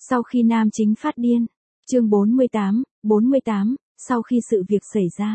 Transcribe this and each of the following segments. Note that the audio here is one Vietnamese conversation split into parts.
Sau khi nam chính phát điên. Chương 48, sau khi sự việc xảy ra.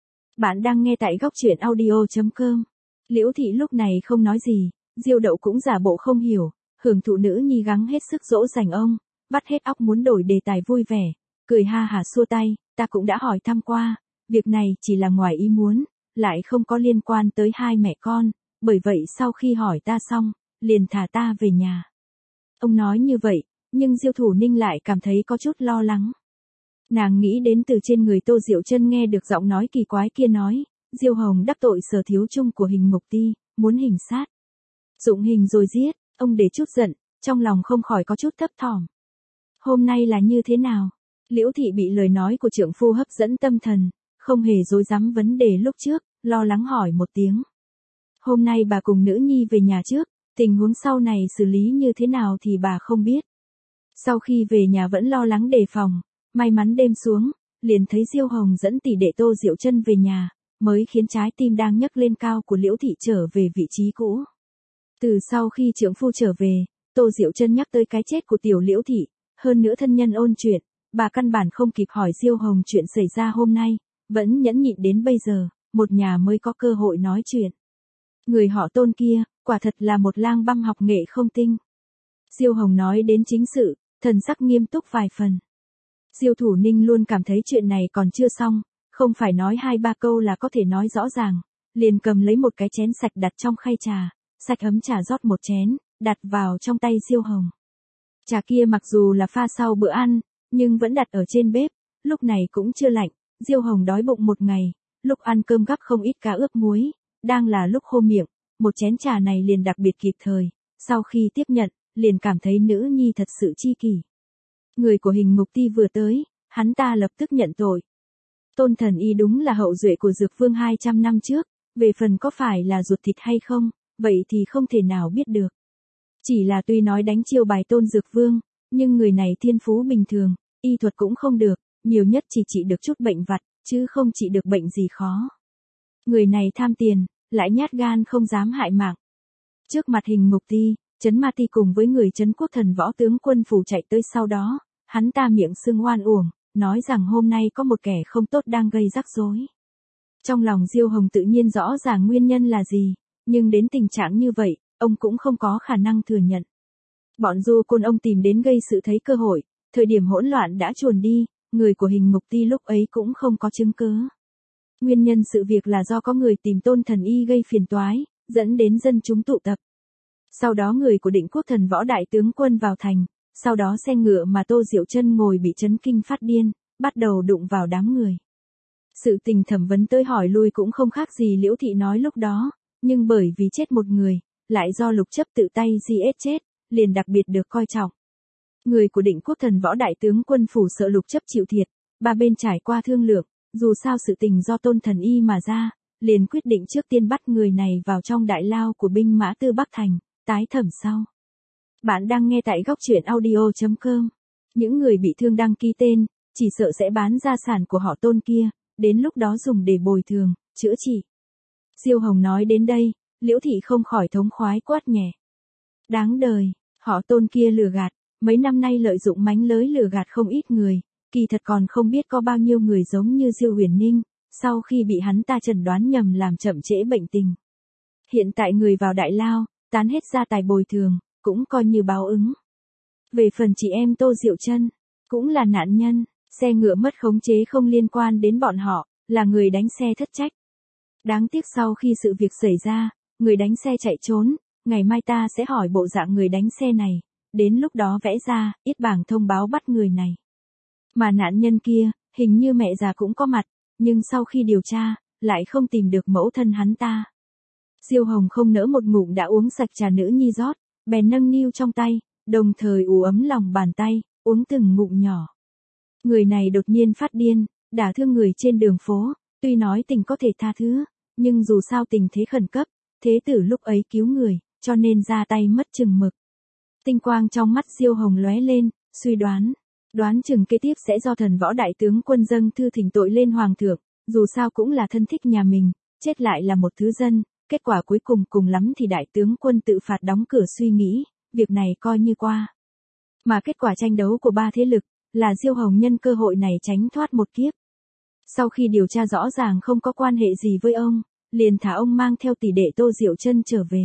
Bạn đang nghe tại góc truyện audio.com. Liễu Thị lúc này không nói gì, Diêu Đậu cũng giả bộ không hiểu, hưởng thụ nữ nhi gắng hết sức dỗ dành ông, vắt hết óc muốn đổi đề tài vui vẻ, cười ha hả xua tay, ta cũng đã hỏi thăm qua, việc này chỉ là ngoài ý muốn, lại không có liên quan tới hai mẹ con, bởi vậy sau khi hỏi ta xong, liền thả ta về nhà. Ông nói như vậy, nhưng Diêu Thủ Ninh lại cảm thấy có chút lo lắng. Nàng nghĩ đến từ trên người Tô Diệu Chân nghe được giọng nói kỳ quái kia nói, Diêu Hồng đắc tội Sở thiếu chung của Hình Ngục Ti, muốn hình sát. Dụng hình rồi giết, ông để chút giận, trong lòng không khỏi có chút thấp thỏm. Hôm nay là như thế nào? Liễu Thị bị lời nói của trượng phu hấp dẫn tâm thần, không hề dối dám vấn đề lúc trước, lo lắng hỏi một tiếng. Hôm nay bà cùng nữ nhi về nhà trước, tình huống sau này xử lý như thế nào thì bà không biết. Sau khi về nhà vẫn lo lắng đề phòng, may mắn đêm xuống, liền thấy Diêu Hồng dẫn tỷ đệ Tô Diệu Chân về nhà, mới khiến trái tim đang nhấc lên cao của Liễu Thị trở về vị trí cũ. Từ sau khi trượng phu trở về, Tô Diệu Chân nhắc tới cái chết của tiểu Liễu Thị, hơn nữa thân nhân ôn chuyện, bà căn bản không kịp hỏi Diêu Hồng chuyện xảy ra hôm nay, vẫn nhẫn nhịn đến bây giờ, một nhà mới có cơ hội nói chuyện. Người họ Tôn kia, quả thật là một lang băm học nghệ không tinh. Diêu Hồng nói đến chính sự, thần sắc nghiêm túc vài phần. Diêu Thủ Ninh luôn cảm thấy chuyện này còn chưa xong, không phải nói hai ba câu là có thể nói rõ ràng, liền cầm lấy một cái chén sạch đặt trong khay trà, sạch ấm trà rót một chén, đặt vào trong tay Diêu Hồng. Trà kia mặc dù là pha sau bữa ăn, nhưng vẫn đặt ở trên bếp, lúc này cũng chưa lạnh, Diêu Hồng đói bụng một ngày, lúc ăn cơm gắp không ít cá ướp muối, đang là lúc khô miệng, một chén trà này liền đặc biệt kịp thời, sau khi tiếp nhận, liền cảm thấy nữ nhi thật sự chi kỷ. Người của Hình Ngục Ti vừa tới, hắn ta lập tức nhận tội. Tôn Thần Y đúng là hậu duệ của Dược Vương 200 năm trước, về phần có phải là ruột thịt hay không, vậy thì không thể nào biết được. Chỉ là tuy nói đánh chiêu bài Tôn Dược Vương, nhưng người này thiên phú bình thường, y thuật cũng không được, nhiều nhất chỉ trị được chút bệnh vặt, chứ không trị được bệnh gì khó. Người này tham tiền, lại nhát gan không dám hại mạng. Trước mặt Hình Ngục Ti, Trấn Ma Ti cùng với người Trấn Quốc Thần Võ tướng quân phủ chạy tới sau đó, hắn ta miệng sưng oan uổng, nói rằng hôm nay có một kẻ không tốt đang gây rắc rối. Trong lòng Diêu Hồng tự nhiên rõ ràng nguyên nhân là gì, nhưng đến tình trạng như vậy, ông cũng không có khả năng thừa nhận. Bọn du côn ông tìm đến gây sự thấy cơ hội, thời điểm hỗn loạn đã chuồn đi, người của Hình Ngục Ti lúc ấy cũng không có chứng cứ. Nguyên nhân sự việc là do có người tìm Tôn Thần Y gây phiền toái, dẫn đến dân chúng tụ tập. Sau đó người của Định Quốc Thần Võ đại tướng quân vào thành, sau đó xe ngựa mà Tô Diệu Chân ngồi bị chấn kinh phát điên, bắt đầu đụng vào đám người. Sự tình thẩm vấn tới hỏi lui cũng không khác gì Liễu Thị nói lúc đó, nhưng bởi vì chết một người, lại do Lục Chấp tự tay giết chết, liền đặc biệt được coi trọng. Người của Định Quốc Thần Võ đại tướng quân phủ sợ Lục Chấp chịu thiệt, ba bên trải qua thương lượng, dù sao sự tình do Tôn Thần Y mà ra, liền quyết định trước tiên bắt người này vào trong đại lao của binh mã Tư Bắc Thành, tái thẩm sau. Bạn đang nghe tại góc truyện audio.com. Những người bị thương đăng ký tên, chỉ sợ sẽ bán gia sản của họ Tôn kia, đến lúc đó dùng để bồi thường, chữa trị. Diêu Hồng nói đến đây, Liễu Thị không khỏi thống khoái quát nhẹ. Đáng đời, họ Tôn kia lừa gạt, mấy năm nay lợi dụng mánh lới lừa gạt không ít người, kỳ thật còn không biết có bao nhiêu người giống như Diêu Huyền Ninh, sau khi bị hắn ta chẩn đoán nhầm làm chậm trễ bệnh tình. Hiện tại người vào đại lao, tán hết gia tài bồi thường, cũng coi như báo ứng. Về phần chị em Tô Diệu Chân, cũng là nạn nhân, xe ngựa mất khống chế không liên quan đến bọn họ, là người đánh xe thất trách. Đáng tiếc sau khi sự việc xảy ra, người đánh xe chạy trốn, ngày mai ta sẽ hỏi bộ dạng người đánh xe này, đến lúc đó vẽ ra, yết bảng thông báo bắt người này. Mà nạn nhân kia, hình như mẹ già cũng có mặt, nhưng sau khi điều tra, lại không tìm được mẫu thân hắn ta. Diêu Hồng không nỡ một ngụm đã uống sạch trà nữ nhi rót, bèn nâng niu trong tay, đồng thời ủ ấm lòng bàn tay, uống từng ngụm nhỏ. Người này đột nhiên phát điên, đả thương người trên đường phố, tuy nói tình có thể tha thứ, nhưng dù sao tình thế khẩn cấp, thế tử lúc ấy cứu người, cho nên ra tay mất chừng mực. Tinh quang trong mắt Diêu Hồng lóe lên, suy đoán chừng kế tiếp sẽ do Thần Võ đại tướng quân dâng thư thỉnh tội lên hoàng thượng, dù sao cũng là thân thích nhà mình, chết lại là một thứ dân, kết quả cuối cùng cùng lắm thì đại tướng quân tự phạt đóng cửa suy nghĩ, việc này coi như qua. Mà kết quả tranh đấu của ba thế lực, là Diêu Hồng nhân cơ hội này tránh thoát một kiếp. Sau khi điều tra rõ ràng không có quan hệ gì với ông, liền thả ông mang theo tỷ đệ Tô Diệu Trân trở về.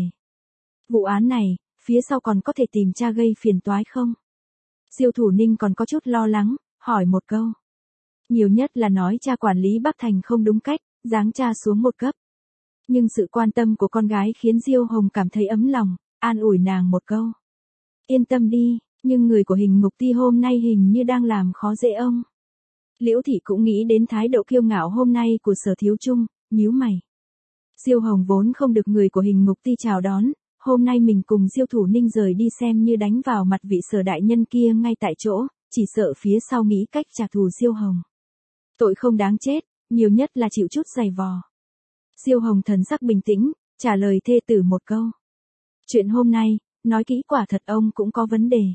Vụ án này, phía sau còn có thể tìm cha gây phiền toái không? Diêu Thủ Ninh còn có chút lo lắng, hỏi một câu. Nhiều nhất là nói cha quản lý Bắc Thành không đúng cách, giáng cha xuống một cấp. Nhưng sự quan tâm của con gái khiến Diêu Hồng cảm thấy ấm lòng, an ủi nàng một câu. Yên tâm đi, nhưng người của Hình Ngục Ti hôm nay hình như đang làm khó dễ ông. Liễu Thị cũng nghĩ đến thái độ kiêu ngạo hôm nay của Sở Thiếu Trung, nhíu mày. Diêu Hồng vốn không được người của Hình Ngục Ti chào đón, hôm nay mình cùng Diêu Thủ Ninh rời đi xem như đánh vào mặt vị Sở đại nhân kia ngay tại chỗ, chỉ sợ phía sau nghĩ cách trả thù Diêu Hồng. Tội không đáng chết, nhiều nhất là chịu chút giày vò. Diêu Hồng thần sắc bình tĩnh, trả lời thê tử một câu. Chuyện hôm nay, nói kỹ quả thật ông cũng có vấn đề.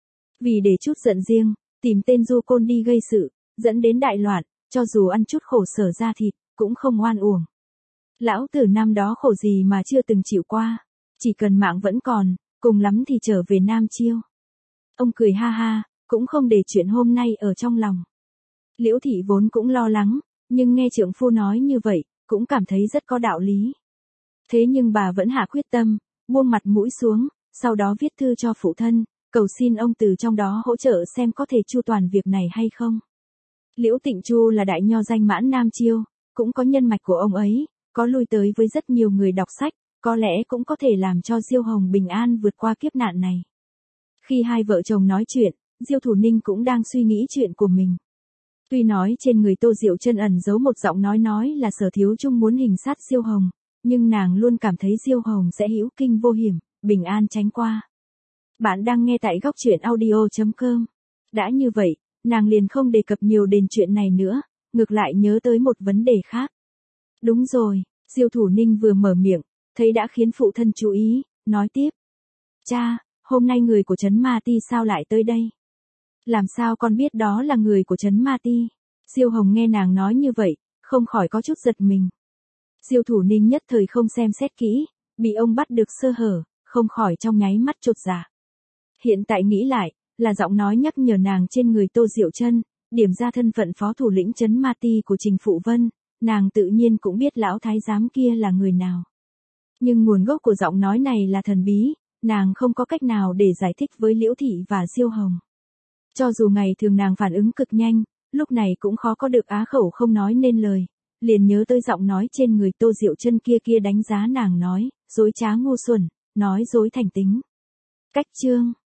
Vì để chút giận riêng, tìm tên du côn đi gây sự, dẫn đến đại loạn, cho dù ăn chút khổ sở da thịt, cũng không oan uổng. Lão tử năm đó khổ gì mà chưa từng chịu qua, chỉ cần mạng vẫn còn, cùng lắm thì trở về Nam Chiêu. Ông cười ha ha, cũng không để chuyện hôm nay ở trong lòng. Liễu Thị vốn cũng lo lắng, nhưng nghe trượng phu nói như vậy, cũng cảm thấy rất có đạo lý. Thế nhưng bà vẫn hạ quyết tâm, buông mặt mũi xuống, sau đó viết thư cho phụ thân, cầu xin ông từ trong đó hỗ trợ xem có thể chu toàn việc này hay không. Liễu Tịnh Chu là đại nho danh mãn Nam Chiêu, cũng có nhân mạch của ông ấy, có lui tới với rất nhiều người đọc sách, có lẽ cũng có thể làm cho Diêu Hồng bình an vượt qua kiếp nạn này. Khi hai vợ chồng nói chuyện, Diêu Thủ Ninh cũng đang suy nghĩ chuyện của mình. Tuy nói trên người Tô Diệu Trân ẩn giấu một giọng nói là Sở Thiếu Trung muốn hình sát Diêu Hồng, nhưng nàng luôn cảm thấy Diêu Hồng sẽ hữu kinh vô hiểm, bình an tránh qua. Bạn đang nghe tại góc truyện audio.com. Đã như vậy, nàng liền không đề cập nhiều đến chuyện này nữa, ngược lại nhớ tới một vấn đề khác. Đúng rồi, Diêu Thủ Ninh vừa mở miệng, thấy đã khiến phụ thân chú ý, nói tiếp. Cha, hôm nay người của Trấn Ma Ti sao lại tới đây? Làm sao con biết đó là người của Trấn Ma Ti? Diêu Hồng nghe nàng nói như vậy, không khỏi có chút giật mình. Diêu Thủ Ninh nhất thời không xem xét kỹ, bị ông bắt được sơ hở, không khỏi trong nháy mắt chột dạ. Hiện tại nghĩ lại, là giọng nói nhắc nhở nàng trên người Tô Diệu Trân, điểm ra thân phận phó thủ lĩnh Trấn Ma Ti của Trình Phụ Vân, nàng tự nhiên cũng biết lão thái giám kia là người nào. Nhưng nguồn gốc của giọng nói này là thần bí, nàng không có cách nào để giải thích với Liễu Thị và Diêu Hồng. Cho dù ngày thường nàng phản ứng cực nhanh, lúc này cũng khó có được á khẩu không nói nên lời, liền nhớ tới giọng nói trên người Tô Diệu Trân kia đánh giá nàng nói, dối trá ngu xuẩn, nói dối thành tính. Cách chương